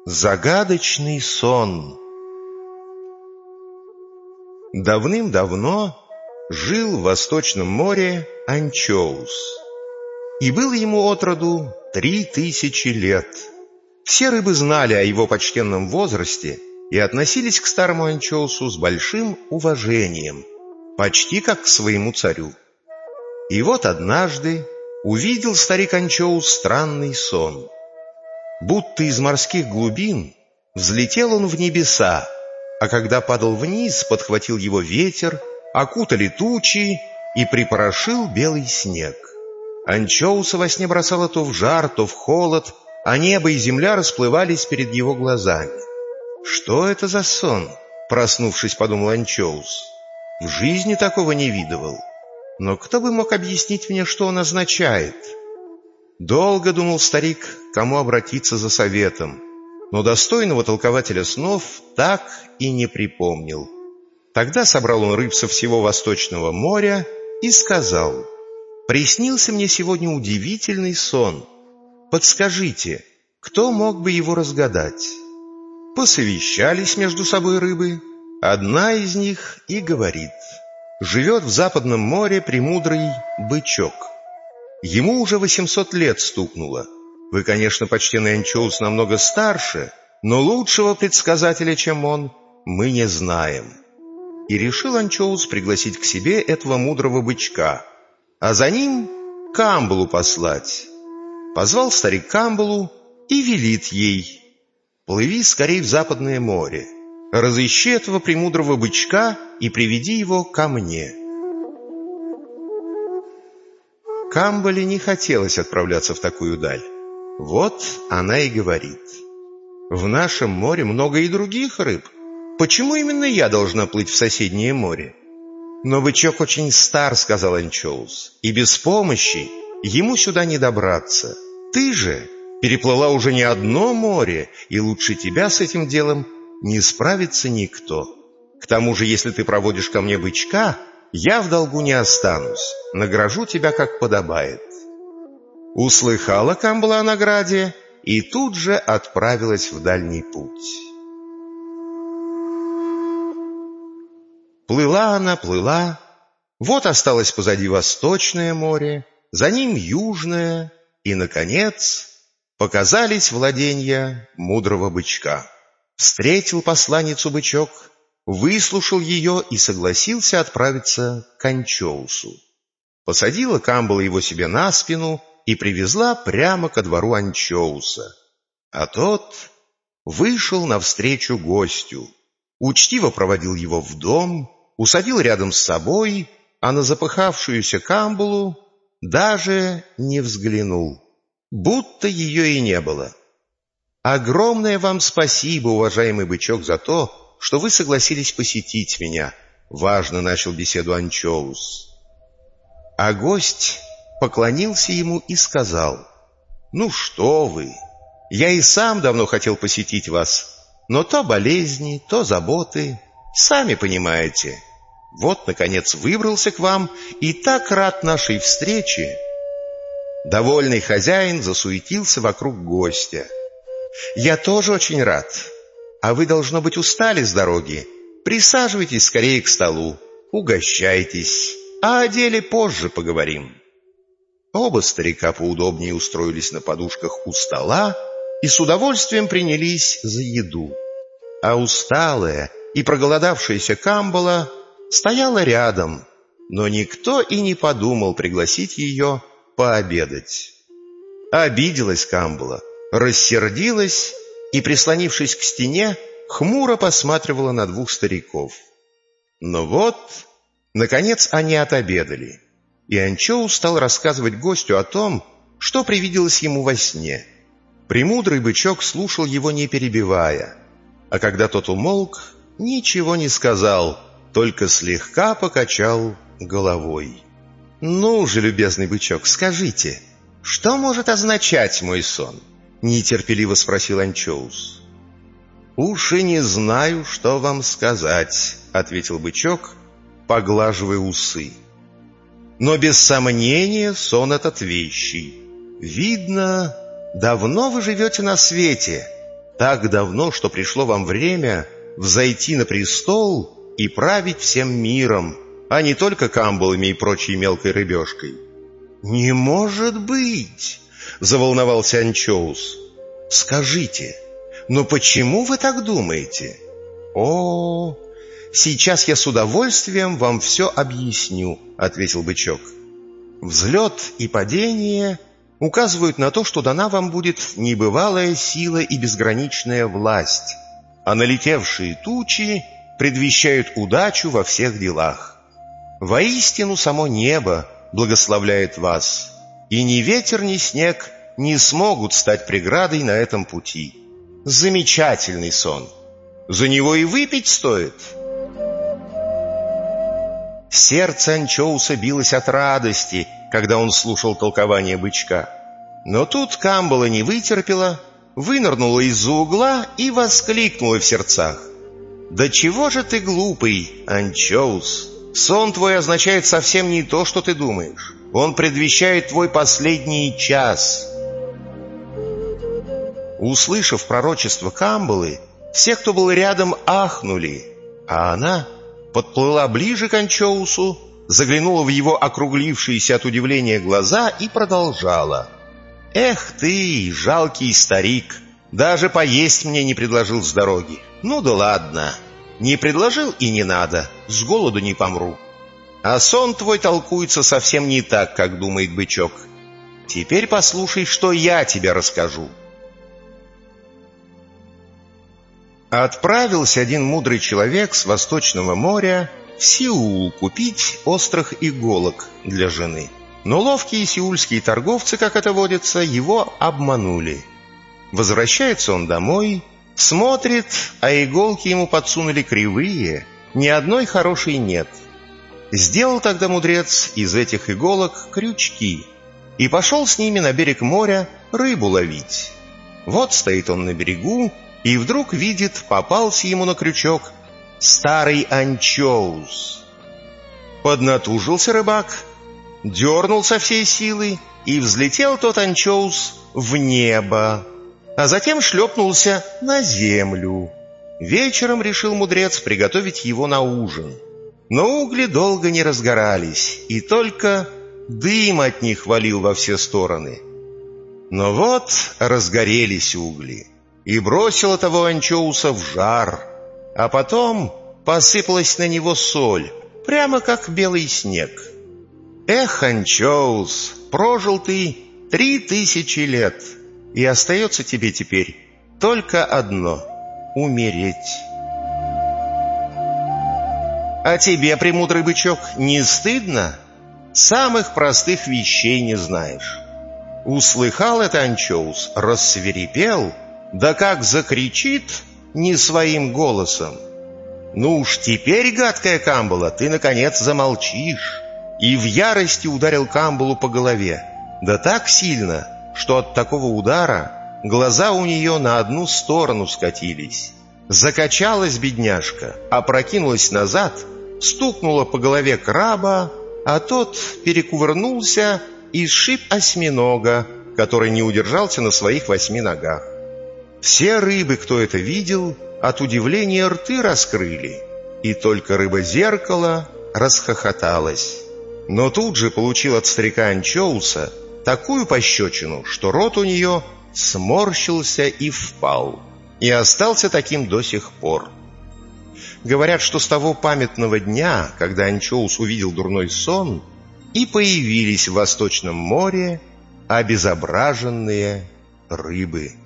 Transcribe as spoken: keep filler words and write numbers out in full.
Загадочный сон. Давным-давно жил в Восточном море анчоус, и было ему от роду три тысячи лет. Все рыбы знали о его почтенном возрасте и относились к старому анчоусу с большим уважением, почти как к своему царю. И вот однажды увидел старик анчоус странный сон. Будто из морских глубин взлетел он в небеса, а когда падал вниз, подхватил его ветер, окутали тучи и припорошил белый снег. Анчоуса во сне бросало то в жар, то в холод, а небо и земля расплывались перед его глазами. «Что это за сон?» — проснувшись, подумал анчоус. «В жизни такого не видывал. Но кто бы мог объяснить мне, что он означает?» Долго думал старик, кому обратиться за советом, но достойного толкователя снов так и не припомнил. Тогда собрал он рыб со всего Восточного моря и сказал: «Приснился мне сегодня удивительный сон. Подскажите, кто мог бы его разгадать?» Посовещались между собой рыбы. Одна из них и говорит: «Живет в Западном море премудрый бычок. Ему уже восемьсот лет стукнуло. Вы, конечно, почтенный анчоус, намного старше, но лучшего предсказателя, чем он, мы не знаем». И решил анчоус пригласить к себе этого мудрого бычка, а за ним Камбалу послать. Позвал старик Камбалу и велит ей: «Плыви скорей в Западное море, разыщи этого премудрого бычка и приведи его ко мне». Камбале не хотелось отправляться в такую даль. Вот она и говорит: «В нашем море много и других рыб. Почему именно я должна плыть в соседнее море?» «Но бычок очень стар, — сказал анчоус, — и без помощи ему сюда не добраться. Ты же переплыла уже не одно море, и лучше тебя с этим делом не справится никто. К тому же, если ты проводишь ко мне бычка, я в долгу не останусь, награжу тебя как подобает». Услыхала Камбала о награде и тут же отправилась в дальний путь. Плыла она, плыла. Вот осталось позади Восточное море, за ним Южное, и, наконец, показались владения мудрого бычка. Встретил посланницу бычок, выслушал ее и согласился отправиться к анчоусу. Посадила Камбала его себе на спину и привезла прямо ко двору анчоуса. А тот вышел навстречу гостю, учтиво проводил его в дом, усадил рядом с собой, а на запыхавшуюся Камбалу даже не взглянул, будто ее и не было. «Огромное вам спасибо, уважаемый бычок, за то, что вы согласились посетить меня», — важно начал беседу анчоус. А гость поклонился ему и сказал: «Ну что вы, я и сам давно хотел посетить вас, но то болезни, то заботы, сами понимаете. Вот, наконец, выбрался к вам и так рад нашей встрече». Довольный хозяин засуетился вокруг гостя. «Я тоже очень рад. А вы, должно быть, устали с дороги. Присаживайтесь скорее к столу, угощайтесь, а о деле позже поговорим». Оба старика поудобнее устроились на подушках у стола и с удовольствием принялись за еду. А усталая и проголодавшаяся Камбала стояла рядом, но никто и не подумал пригласить ее пообедать. Обиделась Камбала, рассердилась и, прислонившись к стене, хмуро посматривала на двух стариков. Но вот, наконец, они отобедали, и анчоус стал рассказывать гостю о том, что привиделось ему во сне. Премудрый бычок слушал его, не перебивая, а когда тот умолк, ничего не сказал, только слегка покачал головой. «Ну же, любезный бычок, скажите, что может означать мой сон?» — нетерпеливо спросил анчоус. «Уж и не знаю, что вам сказать», — ответил бычок, поглаживая усы. «Но без сомнения сон этот вещий. Видно, давно вы живете на свете, Так давно, что пришло вам время взойти на престол и править всем миром, а не только камбалами и прочей мелкой рыбешкой». «Не может быть!» — заволновался Анчоус. «Скажите, но почему вы так думаете?» «О, сейчас я с удовольствием вам все объясню», — ответил бычок. «Взлет и падение указывают на то, что дана вам будет небывалая сила и безграничная власть, а налетевшие тучи предвещают удачу во всех делах. Воистину, само небо благословляет вас, и ни ветер, ни снег не смогут стать преградой на этом пути. Замечательный сон. За него и выпить стоит». Сердце Анчоуса билось от радости, когда он слушал толкование бычка. Но тут камбала не вытерпела, вынырнула из-за угла и воскликнула в сердцах: «Да чего же ты глупый, Анчоус? Сон твой означает совсем не то, что ты думаешь. Он предвещает твой последний час». Услышав пророчество камбалы, все, кто был рядом, ахнули, а она подплыла ближе к Анчоусу, заглянула в его округлившиеся от удивления глаза и продолжала: «Эх ты, жалкий старик, даже поесть мне не предложил с дороги. Ну да ладно, не предложил и не надо, с голоду не помру. А сон твой толкуется совсем не так, как думает бычок. Теперь послушай, что я тебе расскажу». Отправился один мудрый человек с Восточного моря в Сеул купить острых иголок для жены. Но ловкие сеульские торговцы, как это водится, его обманули. Возвращается он домой, смотрит, а иголки ему подсунули кривые, ни одной хорошей нет. Сделал тогда мудрец из этих иголок крючки и пошел с ними на берег моря рыбу ловить. Вот стоит он на берегу, и вдруг видит, попался ему на крючок старый анчоус. Поднатужился рыбак, дернул со всей силы, и взлетел тот анчоус в небо, а затем шлепнулся на землю. Вечером решил мудрец приготовить его на ужин. Но угли долго не разгорались, и только дым от них валил во все стороны. Но вот разгорелись угли, и бросило того анчоуса в жар, а потом посыпалась на него соль, прямо как белый снег. «Эх, анчоус, прожил ты три тысячи лет, и остается тебе теперь только одно — умереть». «А тебе, премудрый бычок, не стыдно? Самых простых вещей не знаешь». Услыхал это анчоус, рассвирепел, да как закричит не своим голосом: «Ну уж теперь, гадкая камбала, ты, наконец, замолчишь!» И в ярости ударил камбалу по голове, да так сильно, что от такого удара глаза у нее на одну сторону скатились. Закачалась бедняжка, опрокинулась назад, стукнула по голове краба, а тот перекувырнулся и сшиб осьминога, который не удержался на своих восьми ногах. Все рыбы, кто это видел, от удивления рты раскрыли, и только рыба-зеркало расхохоталась. Но тут же получил от старика анчоуса такую пощечину, что рот у нее сморщился и впал, и остался таким до сих пор. Говорят, что с того памятного дня, когда анчоус увидел дурной сон, и появились в Восточном море обезображенные рыбы.